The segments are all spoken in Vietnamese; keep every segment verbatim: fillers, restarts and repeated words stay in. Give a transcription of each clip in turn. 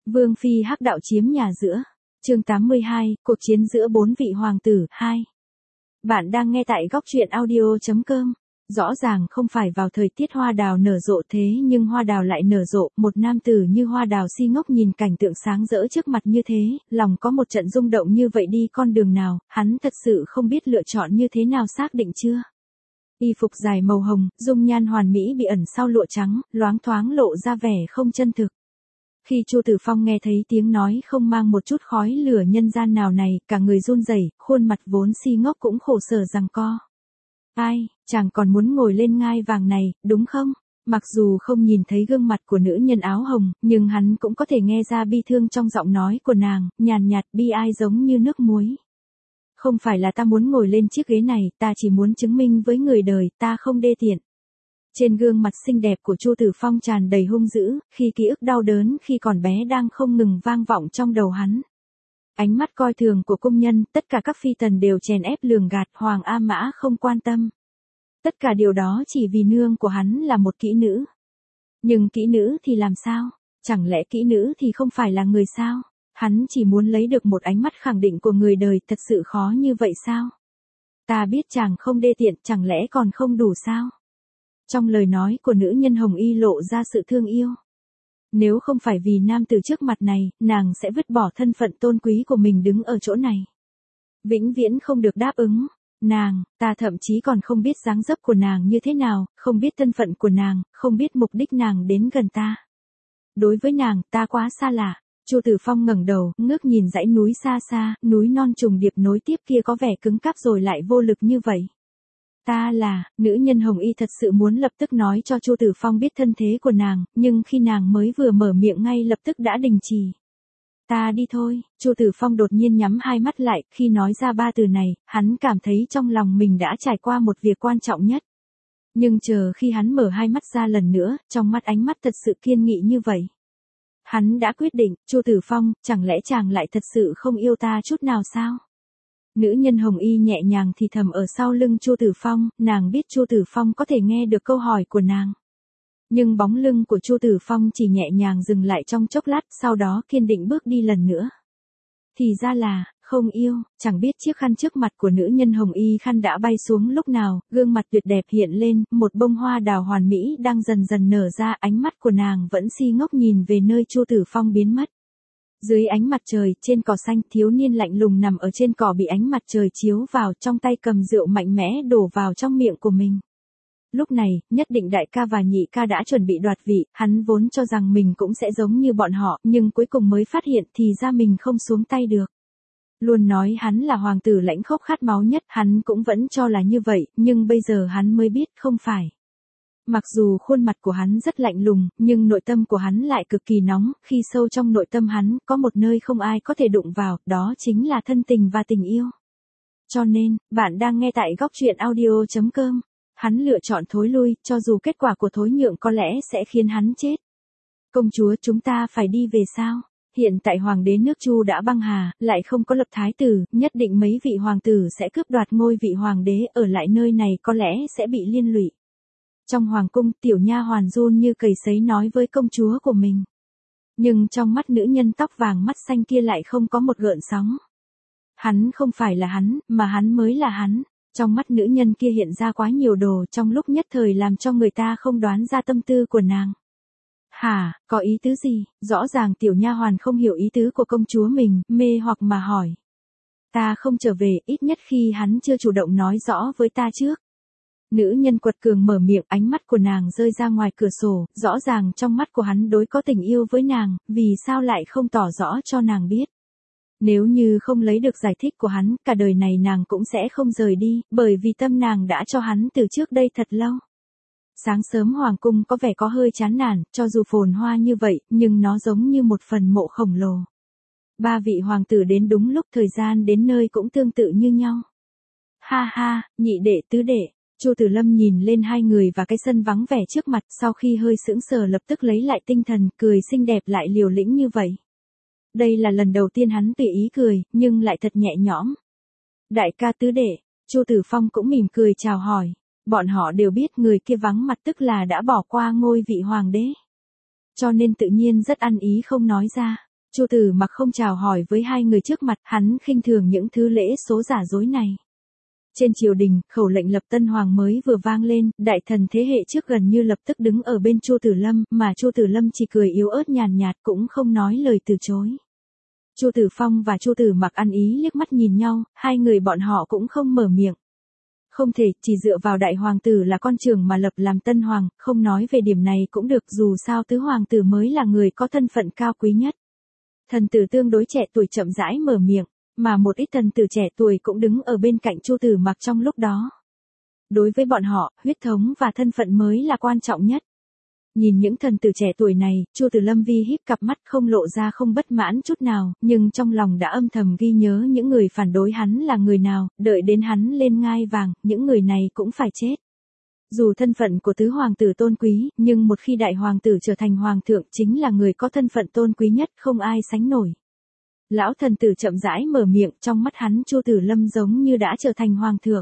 Vương phi hắc đạo chiếm nhà giữa. Chương tám mươi hai, cuộc chiến giữa bốn vị hoàng tử, hai. Bạn đang nghe tại góc truyện audio chấm com. Rõ ràng không phải vào thời tiết hoa đào nở rộ thế nhưng hoa đào lại nở rộ, một nam tử như hoa đào si ngốc nhìn cảnh tượng sáng rỡ trước mặt như thế, lòng có một trận rung động như vậy đi con đường nào, hắn thật sự không biết lựa chọn như thế nào xác định chưa. Y phục dài màu hồng, dung nhan hoàn mỹ bị ẩn sau lụa trắng, loáng thoáng lộ ra vẻ không chân thực. Khi Chu Tử Phong nghe thấy tiếng nói không mang một chút khói lửa nhân gian nào này, cả người run rẩy, khuôn mặt vốn si ngốc cũng khổ sở giằng co. Ai, chàng còn muốn ngồi lên ngai vàng này, đúng không? Mặc dù không nhìn thấy gương mặt của nữ nhân áo hồng, nhưng hắn cũng có thể nghe ra bi thương trong giọng nói của nàng, nhàn nhạt bi ai giống như nước muối. Không phải là ta muốn ngồi lên chiếc ghế này, ta chỉ muốn chứng minh với người đời, ta không đê tiện. Trên gương mặt xinh đẹp của Chu Tử Phong tràn đầy hung dữ, khi ký ức đau đớn khi còn bé đang không ngừng vang vọng trong đầu hắn. Ánh mắt coi thường của cung nhân, tất cả các phi tần đều chèn ép lường gạt, Hoàng A Mã không quan tâm. Tất cả điều đó chỉ vì nương của hắn là một kỹ nữ. Nhưng kỹ nữ thì làm sao? Chẳng lẽ kỹ nữ thì không phải là người sao? Hắn chỉ muốn lấy được một ánh mắt khẳng định của người đời, thật sự khó như vậy sao? Ta biết chàng không đê tiện, chẳng lẽ còn không đủ sao? Trong lời nói của nữ nhân hồng y lộ ra sự thương yêu. Nếu không phải vì nam tử trước mặt này, nàng sẽ vứt bỏ thân phận tôn quý của mình đứng ở chỗ này. Vĩnh viễn không được đáp ứng. Nàng, ta thậm chí còn không biết dáng dấp của nàng như thế nào, không biết thân phận của nàng, không biết mục đích nàng đến gần ta. Đối với nàng, ta quá xa lạ. Chu Tử Phong ngẩng đầu, ngước nhìn dãy núi xa xa, núi non trùng điệp nối tiếp kia có vẻ cứng cáp rồi lại vô lực như vậy. Ta là, nữ nhân hồng y thật sự muốn lập tức nói cho Chu Tử Phong biết thân thế của nàng, nhưng khi nàng mới vừa mở miệng ngay lập tức đã đình chỉ. Ta đi thôi, Chu Tử Phong đột nhiên nhắm hai mắt lại, khi nói ra ba từ này, hắn cảm thấy trong lòng mình đã trải qua một việc quan trọng nhất. Nhưng chờ khi hắn mở hai mắt ra lần nữa, trong mắt ánh mắt thật sự kiên nghị như vậy. Hắn đã quyết định, Chu Tử Phong, chẳng lẽ chàng lại thật sự không yêu ta chút nào sao? Nữ nhân hồng y nhẹ nhàng thì thầm ở sau lưng Chu Tử Phong, nàng biết Chu Tử Phong có thể nghe được câu hỏi của nàng. Nhưng bóng lưng của Chu Tử Phong chỉ nhẹ nhàng dừng lại trong chốc lát, sau đó kiên định bước đi lần nữa. Thì ra là, không yêu, chẳng biết chiếc khăn trước mặt của nữ nhân hồng y khăn đã bay xuống lúc nào, gương mặt tuyệt đẹp hiện lên, một bông hoa đào hoàn mỹ đang dần dần nở ra, ánh mắt của nàng vẫn si ngốc nhìn về nơi Chu Tử Phong biến mất. Dưới ánh mặt trời, trên cỏ xanh, thiếu niên lạnh lùng nằm ở trên cỏ bị ánh mặt trời chiếu vào, trong tay cầm rượu mạnh mẽ đổ vào trong miệng của mình. Lúc này, nhất định đại ca và nhị ca đã chuẩn bị đoạt vị, hắn vốn cho rằng mình cũng sẽ giống như bọn họ, nhưng cuối cùng mới phát hiện thì ra mình không xuống tay được. Luôn nói hắn là hoàng tử lãnh khốc khát máu nhất, hắn cũng vẫn cho là như vậy, nhưng bây giờ hắn mới biết không phải. Mặc dù khuôn mặt của hắn rất lạnh lùng, nhưng nội tâm của hắn lại cực kỳ nóng, khi sâu trong nội tâm hắn, có một nơi không ai có thể đụng vào, đó chính là thân tình và tình yêu. Cho nên, bạn đang nghe tại góc truyện audio chấm com. Hắn lựa chọn thối lui, cho dù kết quả của thối nhượng có lẽ sẽ khiến hắn chết. Công chúa, chúng ta phải đi về sao? Hiện tại hoàng đế nước Chu đã băng hà, lại không có lập thái tử, nhất định mấy vị hoàng tử sẽ cướp đoạt ngôi vị hoàng đế, ở lại nơi này có lẽ sẽ bị liên lụy. Trong hoàng cung, tiểu nha hoàn run như cầy sấy nói với công chúa của mình. Nhưng trong mắt nữ nhân tóc vàng mắt xanh kia lại không có một gợn sóng. Hắn không phải là hắn, mà hắn mới là hắn. Trong mắt nữ nhân kia hiện ra quá nhiều đồ trong lúc nhất thời làm cho người ta không đoán ra tâm tư của nàng. Hả, có ý tứ gì? Rõ ràng tiểu nha hoàn không hiểu ý tứ của công chúa mình, mê hoặc mà hỏi. Ta không trở về, ít nhất khi hắn chưa chủ động nói rõ với ta trước. Nữ nhân quật cường mở miệng, ánh mắt của nàng rơi ra ngoài cửa sổ, rõ ràng trong mắt của hắn đối có tình yêu với nàng, vì sao lại không tỏ rõ cho nàng biết. Nếu như không lấy được giải thích của hắn, cả đời này nàng cũng sẽ không rời đi, bởi vì tâm nàng đã cho hắn từ trước đây thật lâu. Sáng sớm hoàng cung có vẻ có hơi chán nản, cho dù phồn hoa như vậy, nhưng nó giống như một phần mộ khổng lồ. Ba vị hoàng tử đến đúng lúc, thời gian đến nơi cũng tương tự như nhau. Ha ha, nhị đệ tứ đệ. Chu Tử Lâm nhìn lên hai người và cái sân vắng vẻ trước mặt, sau khi hơi sững sờ lập tức lấy lại tinh thần, cười xinh đẹp lại liều lĩnh như vậy. Đây là lần đầu tiên hắn tùy ý cười, nhưng lại thật nhẹ nhõm. Đại ca tứ đệ, Chu Tử Phong cũng mỉm cười chào hỏi. Bọn họ đều biết người kia vắng mặt tức là đã bỏ qua ngôi vị hoàng đế. Cho nên tự nhiên rất ăn ý không nói ra. Chu Tử Mặc không chào hỏi với hai người trước mặt, hắn khinh thường những thứ lễ số giả dối này. Trên triều đình, khẩu lệnh lập tân hoàng mới vừa vang lên, đại thần thế hệ trước gần như lập tức đứng ở bên Chu Tử Lâm, mà Chu Tử Lâm chỉ cười yếu ớt nhàn nhạt cũng không nói lời từ chối. Chu Tử Phong và Chu Tử Mặc ăn ý liếc mắt nhìn nhau, hai người bọn họ cũng không mở miệng. Không thể, chỉ dựa vào đại hoàng tử là con trưởng mà lập làm tân hoàng, không nói về điểm này cũng được, dù sao tứ hoàng tử mới là người có thân phận cao quý nhất. Thần tử tương đối trẻ tuổi chậm rãi mở miệng, mà một ít thần tử trẻ tuổi cũng đứng ở bên cạnh Chu Tử Mặc trong lúc đó. Đối với bọn họ, huyết thống và thân phận mới là quan trọng nhất. Nhìn những thần tử trẻ tuổi này, Chu Tử Lâm vi híp cặp mắt không lộ ra không bất mãn chút nào, nhưng trong lòng đã âm thầm ghi nhớ những người phản đối hắn là người nào, đợi đến hắn lên ngai vàng, những người này cũng phải chết. Dù thân phận của tứ hoàng tử tôn quý, nhưng một khi đại hoàng tử trở thành hoàng thượng chính là người có thân phận tôn quý nhất, không ai sánh nổi. Lão thần tử chậm rãi mở miệng, trong mắt hắn Chu Tử Lâm giống như đã trở thành hoàng thượng.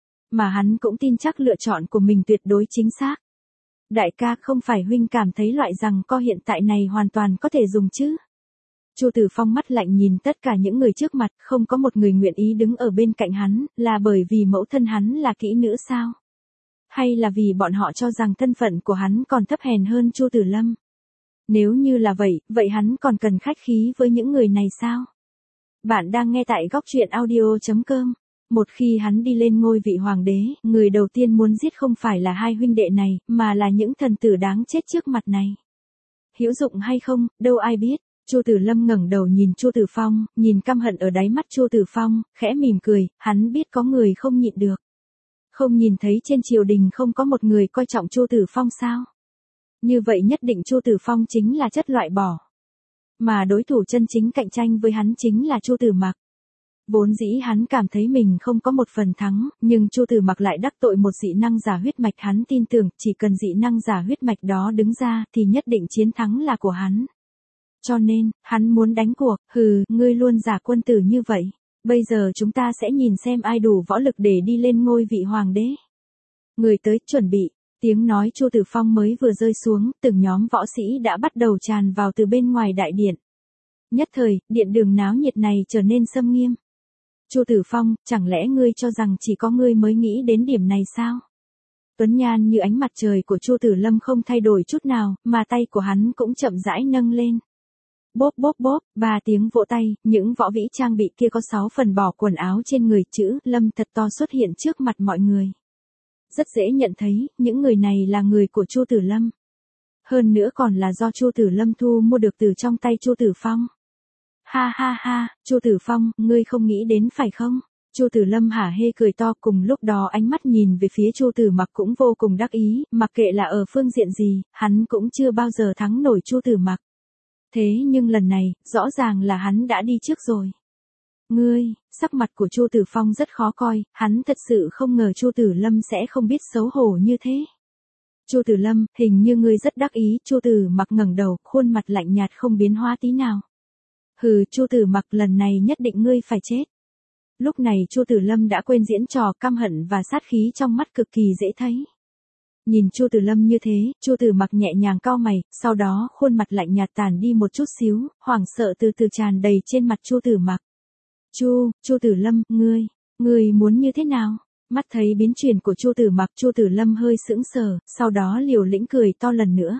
Mà hắn cũng tin chắc lựa chọn của mình tuyệt đối chính xác. Đại ca, không phải huynh cảm thấy loại rằng co hiện tại này hoàn toàn có thể dùng chứ? Chu Tử Phong mắt lạnh nhìn tất cả những người trước mặt, không có một người nguyện ý đứng ở bên cạnh hắn, là bởi vì mẫu thân hắn là kỹ nữ sao? Hay là vì bọn họ cho rằng thân phận của hắn còn thấp hèn hơn Chu Tử Lâm? Nếu như là vậy, vậy hắn còn cần khách khí với những người này sao? Bạn đang nghe tại góc truyện audio chấm com. Một khi hắn đi lên ngôi vị hoàng đế, người đầu tiên muốn giết không phải là hai huynh đệ này, mà là những thần tử đáng chết trước mặt này. Hữu dụng hay không, đâu ai biết. Chu Tử Lâm ngẩng đầu nhìn Chu Tử Phong, nhìn căm hận ở đáy mắt Chu Tử Phong, khẽ mỉm cười, hắn biết có người không nhịn được. Không nhìn thấy trên triều đình không có một người coi trọng Chu Tử Phong sao? Như vậy nhất định Chu Tử Phong chính là chất loại bỏ. Mà đối thủ chân chính cạnh tranh với hắn chính là Chu Tử Mặc. Vốn dĩ hắn cảm thấy mình không có một phần thắng, nhưng Chu Tử Mặc lại đắc tội một dị năng giả huyết mạch, hắn tin tưởng chỉ cần dị năng giả huyết mạch đó đứng ra thì nhất định chiến thắng là của hắn. Cho nên, hắn muốn đánh cuộc, hừ, ngươi luôn giả quân tử như vậy. Bây giờ chúng ta sẽ nhìn xem ai đủ võ lực để đi lên ngôi vị hoàng đế. Người tới, chuẩn bị. Tiếng nói Chu Tử Phong mới vừa rơi xuống, từng nhóm võ sĩ đã bắt đầu tràn vào từ bên ngoài đại điện. Nhất thời, điện đường náo nhiệt này trở nên xâm nghiêm. Chu Tử Phong, chẳng lẽ ngươi cho rằng chỉ có ngươi mới nghĩ đến điểm này sao? Tuấn nhan như ánh mặt trời của Chu Tử Lâm không thay đổi chút nào, mà tay của hắn cũng chậm rãi nâng lên. Bốp bốp bốp, ba tiếng vỗ tay, những võ vĩ trang bị kia có sáu phần bỏ quần áo trên người, chữ Lâm thật to xuất hiện trước mặt mọi người. Rất dễ nhận thấy, những người này là người của Chu Tử Lâm. Hơn nữa còn là do Chu Tử Lâm thu mua được từ trong tay Chu Tử Phong. Ha ha ha, Chu Tử Phong, ngươi không nghĩ đến phải không? Chu Tử Lâm hả hê cười to, cùng lúc đó ánh mắt nhìn về phía Chu Tử Mặc cũng vô cùng đắc ý, mặc kệ là ở phương diện gì, hắn cũng chưa bao giờ thắng nổi Chu Tử Mặc. Thế nhưng lần này, rõ ràng là hắn đã đi trước rồi. Ngươi, sắc mặt của Chu Tử Phong rất khó coi, hắn thật sự không ngờ Chu Tử Lâm sẽ không biết xấu hổ như thế. Chu Tử Lâm, hình như ngươi rất đắc ý, Chu Tử Mặc ngẩng đầu, khuôn mặt lạnh nhạt không biến hóa tí nào. Hừ, Chu Tử Mặc, lần này nhất định ngươi phải chết. Lúc này Chu Tử Lâm đã quên diễn trò căm hận và sát khí trong mắt cực kỳ dễ thấy. Nhìn Chu Tử Lâm như thế, Chu Tử Mặc nhẹ nhàng cau mày, sau đó khuôn mặt lạnh nhạt tàn đi một chút xíu, hoảng sợ từ từ tràn đầy trên mặt Chu Tử Mặc. Chu, Chu Tử Lâm, ngươi, ngươi muốn như thế nào? Mắt thấy biến chuyển của Chu Tử Mặc, Chu Tử Lâm hơi sững sờ, sau đó liều lĩnh cười to lần nữa.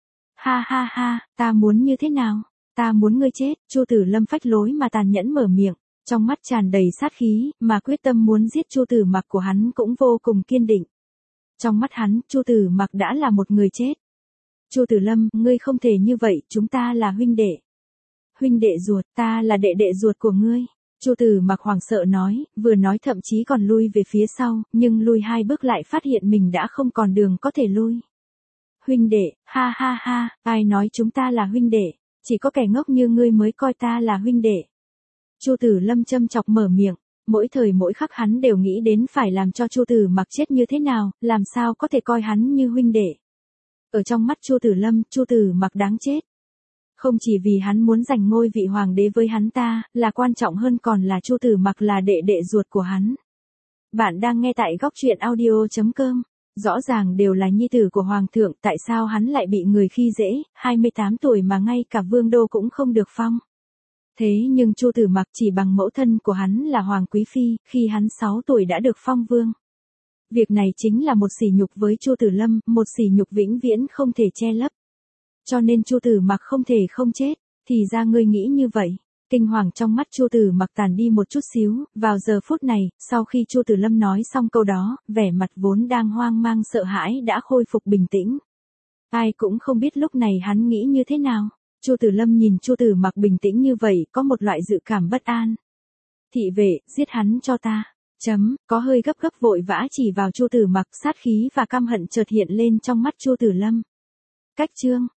Ha ha ha, ta muốn như thế nào? Ta muốn ngươi chết. Chu Tử Lâm phách lối mà tàn nhẫn mở miệng, trong mắt tràn đầy sát khí, mà quyết tâm muốn giết Chu Tử Mặc của hắn cũng vô cùng kiên định. Trong mắt hắn, Chu Tử Mặc đã là một người chết. Chu Tử Lâm, ngươi không thể như vậy, chúng ta là huynh đệ. Huynh đệ ruột, ta là đệ đệ ruột của ngươi. Chu Tử Mặc hoảng sợ nói, vừa nói thậm chí còn lui về phía sau, nhưng lui hai bước lại phát hiện mình đã không còn đường có thể lui. Huynh đệ, ha ha ha, ai nói chúng ta là huynh đệ, chỉ có kẻ ngốc như ngươi mới coi ta là huynh đệ. Chu Tử Lâm châm chọc mở miệng, mỗi thời mỗi khắc hắn đều nghĩ đến phải làm cho Chu Tử Mặc chết như thế nào, làm sao có thể coi hắn như huynh đệ. Ở trong mắt Chu Tử Lâm, Chu Tử Mặc đáng chết. Không chỉ vì hắn muốn giành ngôi vị hoàng đế với hắn ta, là quan trọng hơn còn là Chu Tử Mặc là đệ đệ ruột của hắn. Bạn đang nghe tại góc truyện audio chấm com. Rõ ràng đều là nhi tử của hoàng thượng, tại sao hắn lại bị người khi dễ, hai mươi tám tuổi mà ngay cả vương đô cũng không được phong. Thế nhưng Chu Tử Mặc chỉ bằng mẫu thân của hắn là Hoàng Quý Phi, khi hắn sáu tuổi đã được phong vương. Việc này chính là một sỉ nhục với Chu Tử Lâm, một sỉ nhục vĩnh viễn không thể che lấp. Cho nên Chu Tử Mặc không thể không chết, thì ra ngươi nghĩ như vậy. Kinh hoàng trong mắt Chu Tử Mặc tàn đi một chút xíu, vào giờ phút này, sau khi Chu Tử Lâm nói xong câu đó, vẻ mặt vốn đang hoang mang sợ hãi đã khôi phục bình tĩnh. Ai cũng không biết lúc này hắn nghĩ như thế nào. Chu Tử Lâm nhìn Chu Tử Mặc bình tĩnh như vậy, có một loại dự cảm bất an. Thị vệ, giết hắn cho ta. Chấm, có hơi gấp gấp vội vã chỉ vào Chu Tử Mặc, sát khí và căm hận chợt hiện lên trong mắt Chu Tử Lâm. Cách chương